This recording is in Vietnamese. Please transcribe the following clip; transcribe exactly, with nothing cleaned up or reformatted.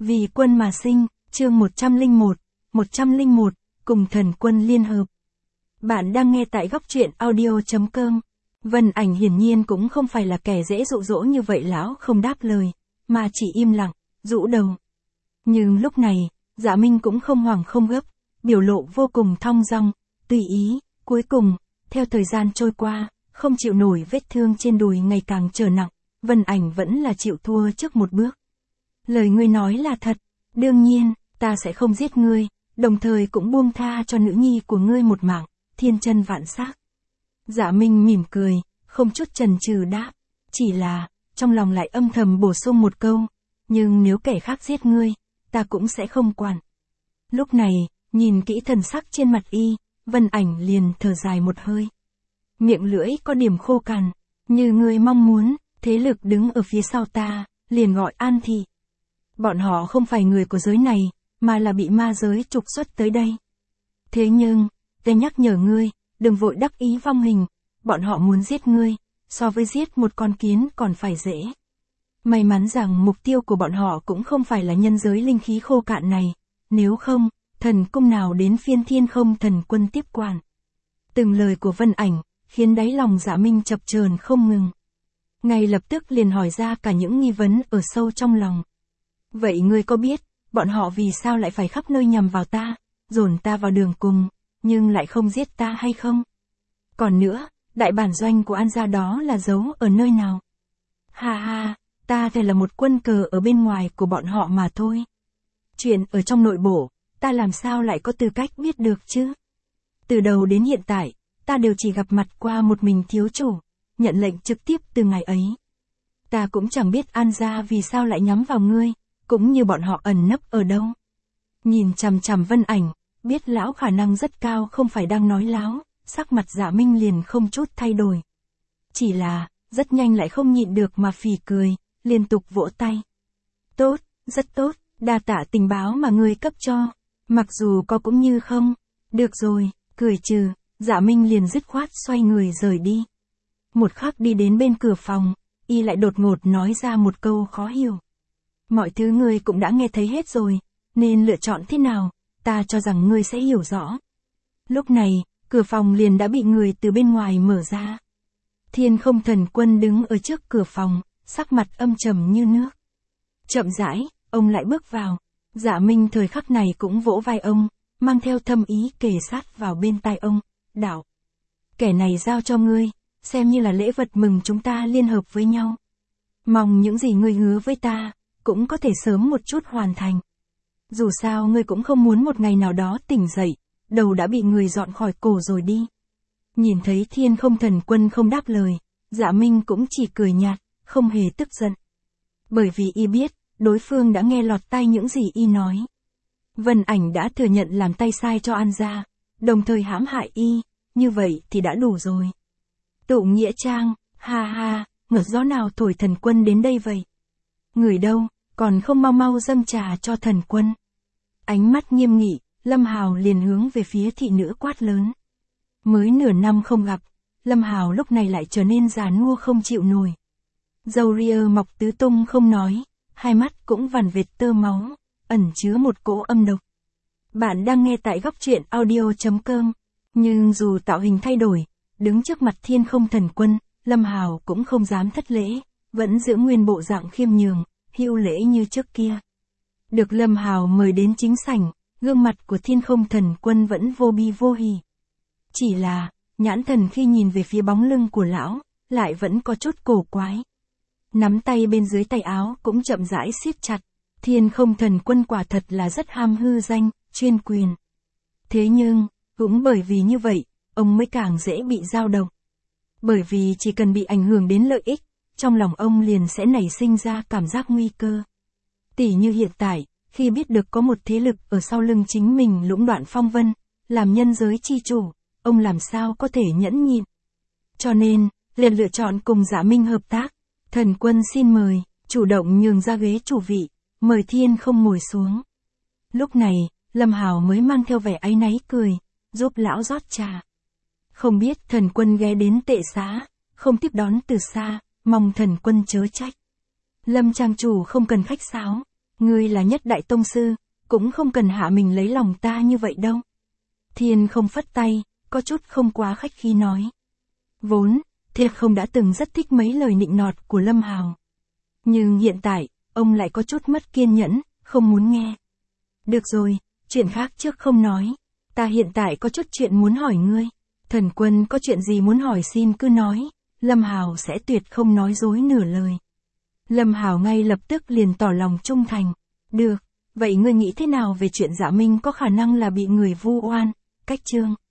Vì quân mà sinh, chương một trăm lẻ một, một trăm lẻ một, cùng thần quân liên hợp. Bạn đang nghe tại góc truyện audio chấm com. Vân Ảnh hiển nhiên cũng không phải là kẻ dễ dụ dỗ như vậy, lão không đáp lời, mà chỉ im lặng, rũ đầu. Nhưng lúc này, Dạ Minh cũng không hoảng không gấp, biểu lộ vô cùng thong dong, tùy ý. Cuối cùng, theo thời gian trôi qua, không chịu nổi vết thương trên đùi ngày càng trở nặng, Vân Ảnh vẫn là chịu thua trước một bước. Lời ngươi nói là thật, đương nhiên, ta sẽ không giết ngươi, đồng thời cũng buông tha cho nữ nhi của ngươi một mạng, thiên chân vạn xác. Dạ Minh mỉm cười, không chút chần chừ đáp, chỉ là, trong lòng lại âm thầm bổ sung một câu, nhưng nếu kẻ khác giết ngươi, ta cũng sẽ không quản. Lúc này, nhìn kỹ thần sắc trên mặt y, Vân Ảnh liền thở dài một hơi. Miệng lưỡi có điểm khô cằn, như ngươi mong muốn, thế lực đứng ở phía sau ta, liền gọi An Thị. Bọn họ không phải người của giới này, mà là bị ma giới trục xuất tới đây. Thế nhưng, ta nhắc nhở ngươi, đừng vội đắc ý vong hình, bọn họ muốn giết ngươi, so với giết một con kiến còn phải dễ. May mắn rằng mục tiêu của bọn họ cũng không phải là nhân giới linh khí khô cạn này, nếu không, thần cung nào đến phiên Thiên Không Thần Quân tiếp quản. Từng lời của Vân Ảnh, khiến đáy lòng Dạ Minh chập chờn không ngừng. Ngay lập tức liền hỏi ra cả những nghi vấn ở sâu trong lòng. Vậy ngươi có biết, bọn họ vì sao lại phải khắp nơi nhằm vào ta, dồn ta vào đường cùng, nhưng lại không giết ta hay không? Còn nữa, đại bản doanh của An gia đó là giấu ở nơi nào? Ha ha, ta thì là một quân cờ ở bên ngoài của bọn họ mà thôi. Chuyện ở trong nội bộ, ta làm sao lại có tư cách biết được chứ? Từ đầu đến hiện tại, ta đều chỉ gặp mặt qua một mình thiếu chủ, nhận lệnh trực tiếp từ ngày ấy. Ta cũng chẳng biết An gia vì sao lại nhắm vào ngươi, cũng như bọn họ ẩn nấp ở đâu. Nhìn chằm chằm Vân Ảnh, biết lão khả năng rất cao không phải đang nói láo, sắc mặt Dạ Minh liền không chút thay đổi. Chỉ là, rất nhanh lại không nhịn được mà phì cười, liên tục vỗ tay. Tốt, rất tốt, đa tạ tình báo mà ngươi cấp cho, mặc dù có cũng như không. Được rồi, cười trừ, Dạ Minh liền dứt khoát xoay người rời đi. Một khắc đi đến bên cửa phòng, y lại đột ngột nói ra một câu khó hiểu. Mọi thứ ngươi cũng đã nghe thấy hết rồi, nên lựa chọn thế nào, ta cho rằng ngươi sẽ hiểu rõ. Lúc này, cửa phòng liền đã bị người từ bên ngoài mở ra. Thiên Không Thần Quân đứng ở trước cửa phòng, sắc mặt âm trầm như nước. Chậm rãi, ông lại bước vào. Dạ Minh thời khắc này cũng vỗ vai ông, mang theo thâm ý kề sát vào bên tai ông, đạo. Kẻ này giao cho ngươi, xem như là lễ vật mừng chúng ta liên hợp với nhau. Mong những gì ngươi hứa với ta, cũng có thể sớm một chút hoàn thành. Dù sao ngươi cũng không muốn một ngày nào đó tỉnh dậy, đầu đã bị người dọn khỏi cổ rồi đi. Nhìn thấy Thiên Không Thần Quân không đáp lời, Dạ Minh cũng chỉ cười nhạt, không hề tức giận. Bởi vì y biết, đối phương đã nghe lọt tai những gì y nói. Vân Ảnh đã thừa nhận làm tay sai cho An gia, đồng thời hãm hại y, như vậy thì đã đủ rồi. Tụ nghĩa trang, ha ha, ngợt gió nào thổi thần quân đến đây vậy? Người đâu, còn không mau mau dâng trà cho thần quân. Ánh mắt nghiêm nghị, Lâm Hào liền hướng về phía thị nữ quát lớn. Mới nửa năm không gặp, Lâm Hào lúc này lại trở nên già nua không chịu nổi. Râu ria mọc tứ tung không nói, hai mắt cũng vằn vệt tơ máu, ẩn chứa một cỗ âm độc. Bạn đang nghe tại góc truyện audio chấm com, nhưng dù tạo hình thay đổi, đứng trước mặt Thiên Không Thần Quân, Lâm Hào cũng không dám thất lễ, vẫn giữ nguyên bộ dạng khiêm nhường, hữu lễ như trước kia. Được Lâm Hào mời đến chính sảnh, gương mặt của Thiên Không Thần Quân vẫn vô bi vô hỉ. Chỉ là, nhãn thần khi nhìn về phía bóng lưng của lão, lại vẫn có chút cổ quái. Nắm tay bên dưới tay áo cũng chậm rãi siết chặt. Thiên Không Thần Quân quả thật là rất ham hư danh, chuyên quyền. Thế nhưng, cũng bởi vì như vậy, ông mới càng dễ bị dao động. Bởi vì chỉ cần bị ảnh hưởng đến lợi ích, trong lòng ông liền sẽ nảy sinh ra cảm giác nguy cơ. Tỉ như hiện tại, khi biết được có một thế lực ở sau lưng chính mình lũng đoạn phong vân, làm nhân giới chi chủ, ông làm sao có thể nhẫn nhịn. Cho nên, liền lựa chọn cùng Dạ Minh hợp tác. Thần Quân xin mời, chủ động nhường ra ghế chủ vị, mời Thiên Không ngồi xuống. Lúc này, Lâm Hào mới mang theo vẻ áy náy cười, giúp lão rót trà. Không biết Thần Quân ghé đến tệ xá, không tiếp đón từ xa, mong Thần Quân chớ trách. Lâm trang chủ không cần khách sáo, Ngươi là nhất đại tông sư, cũng không cần hạ mình lấy lòng ta như vậy đâu. Thiên không phất tay, có chút không quá khách khí nói. Vốn, Thiệp không đã từng rất thích mấy lời nịnh nọt của Lâm Hào. Nhưng hiện tại, ông lại có chút mất kiên nhẫn, không muốn nghe. Được rồi, chuyện khác trước không nói. Ta hiện tại có chút chuyện muốn hỏi ngươi. Thần Quân có chuyện gì muốn hỏi xin cứ nói, Lâm Hào sẽ tuyệt không nói dối nửa lời. Lâm Hào ngay lập tức liền tỏ lòng trung thành. Được, vậy ngươi nghĩ thế nào về chuyện Dạ Minh có khả năng là bị người vu oan, cách chương?